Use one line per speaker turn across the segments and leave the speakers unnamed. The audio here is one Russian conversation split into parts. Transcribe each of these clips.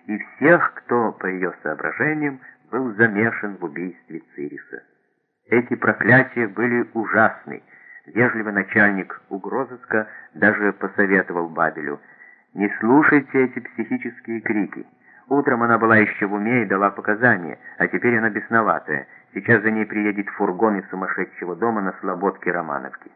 и всех, кто, по ее соображениям, был замешан в убийстве Цириса. Эти проклятия были ужасны. Вежливый начальник угрозыска даже посоветовал Бабелю: «Не слушайте эти психические крики. Утром она была еще в уме и дала показания, а теперь она бесноватая. Сейчас за ней приедет фургон из сумасшедшего дома на слободке Романовки».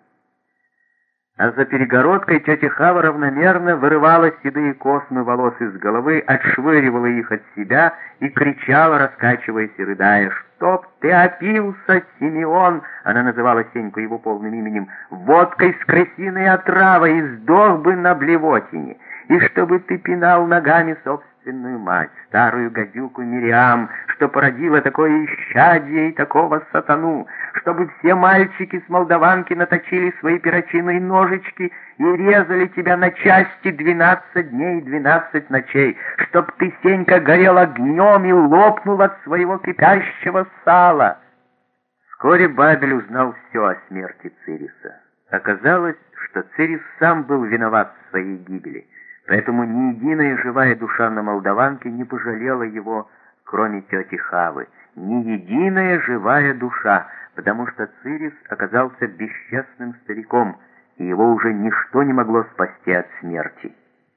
А за перегородкой тетя Хава равномерно вырывала седые космы волос из головы, отшвыривала их от себя и кричала, раскачиваясь и рыдая: «Чтоб ты опился, Симеон!» Она называла Сеньку его полным именем: «Водкой с крысиной отравой, и сдох бы на блевотине! И чтобы ты пинал ногами собственную мать, старую гадюку Мириам, что породила такое исчадие и такого сатану, чтобы все мальчики с Молдаванки наточили свои перочинные ножички и резали тебя на части 12 дней и 12 ночей, чтоб ты, Сенька, горел огнем и лопнул от своего кипящего сала». Вскоре Бабель узнал все о смерти Цириса. Оказалось, что Цирис сам был виноват в своей гибели, поэтому ни единая живая душа на Молдаванке не пожалела его, кроме тети Хавы. Ни единая живая душа, потому что Цирис оказался бесчестным стариком, и его уже ничто не могло спасти от смерти.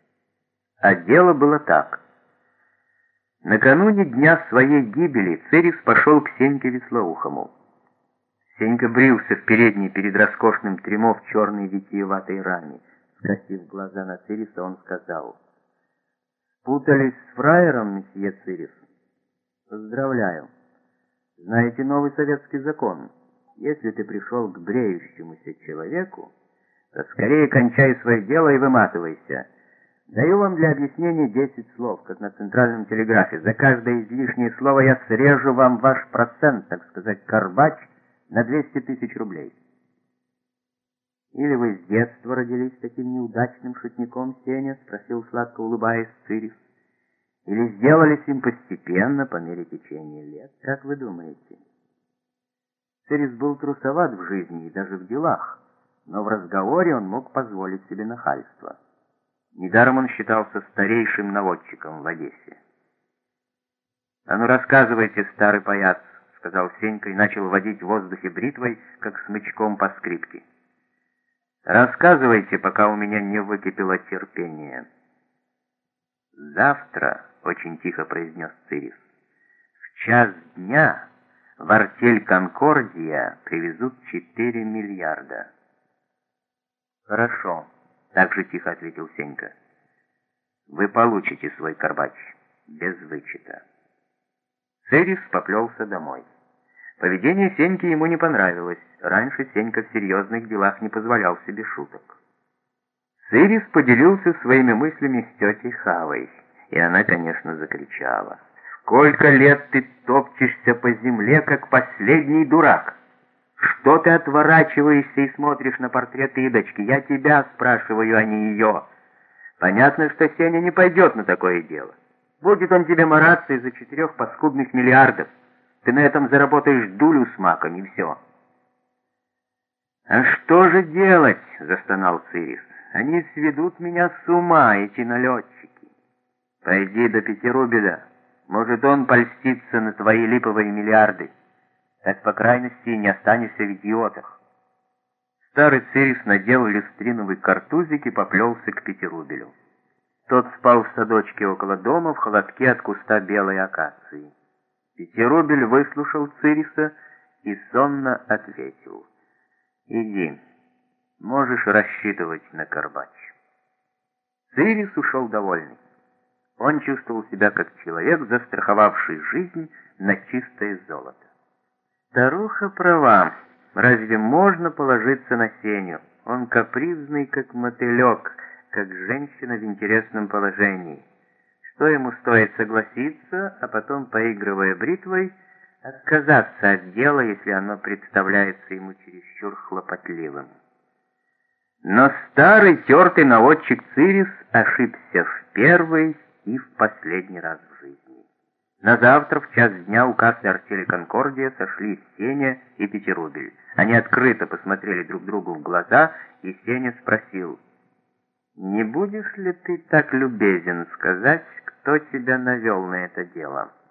А дело было так. Накануне дня своей гибели Цирис пошел к Сеньке Веслоухому. Сенька брился в передней перед роскошным трюмо в черной витиеватой раме. Скосив глаза на Цириса, он сказал: «Путались с фраером, месье Цирис? Поздравляю. Знаете новый советский закон? Если ты пришел к бреющемуся человеку, то скорее кончай свое дело и выматывайся. Даю вам для объяснения 10 слов, как на центральном телеграфе. За каждое излишнее слово я срежу вам ваш процент, так сказать, карбач, на 200 тысяч рублей». «Или вы с детства родились таким неудачным шутником, Сеня?» — спросил, сладко улыбаясь, Цирис. «Или сделались им постепенно, по мере течения лет? Как вы думаете?» Цирис был трусоват в жизни и даже в делах, но в разговоре он мог позволить себе нахальство. Недаром он считался старейшим наводчиком в Одессе. «А ну рассказывайте, старый паяц», — сказал Сенька и начал водить в воздухе бритвой, как смычком по скрипке. «Рассказывайте, пока у меня не выкипело терпение». «Завтра», — очень тихо произнес Цирис, — «в час дня в артель «Конкордия» привезут 4 миллиарда». «Хорошо», — так же тихо ответил Сенька. «Вы получите свой карбач без вычета». Цирис поплелся домой. Поведение Сеньки ему не понравилось. Раньше Сенька в серьезных делах не позволял себе шуток. Цирис поделился своими мыслями с тетей Хавой, и она, конечно, закричала: «Сколько лет ты топчешься по земле, как последний дурак? Что ты отворачиваешься и смотришь на портрет Идочки? Я тебя спрашиваю, а не ее. Понятно, что Сеня не пойдет на такое дело. Будет он тебе мараться из-за 4 паскудных миллиардов. Ты на этом заработаешь дулю с маком, и все». «А что же делать?» — застонал Цирис. «Они сведут меня с ума, эти налетчики. Пойди до Пятирубеля. Может, он польстится на твои липовые миллиарды. Так, по крайности, не останешься в идиотах». Старый Цирис надел люстриновый картузик и поплелся к Пятирубелю. Тот спал в садочке около дома, в холодке от куста белой акации. Пятирубель выслушал Цириса и сонно ответил: «Иди, можешь рассчитывать на карбач». Цирис ушел довольный. Он чувствовал себя как человек, застраховавший жизнь на чистое золото. Старуха права. Разве можно положиться на Сеню? Он капризный, как мотылек, как женщина в интересном положении. Что ему стоит согласиться, а потом, поигрывая бритвой, отказаться от дела, если оно представляется ему чересчур хлопотливым? Но старый тертый наводчик Цирис ошибся в первый и в последний раз в жизни. На завтра в час дня у кассы артели «Конкордия» сошлись Сеня и Пятирубель. Они открыто посмотрели друг другу в глаза, и Сеня спросил: «Не будешь ли ты так любезен сказать, кто тебя навел на это дело?»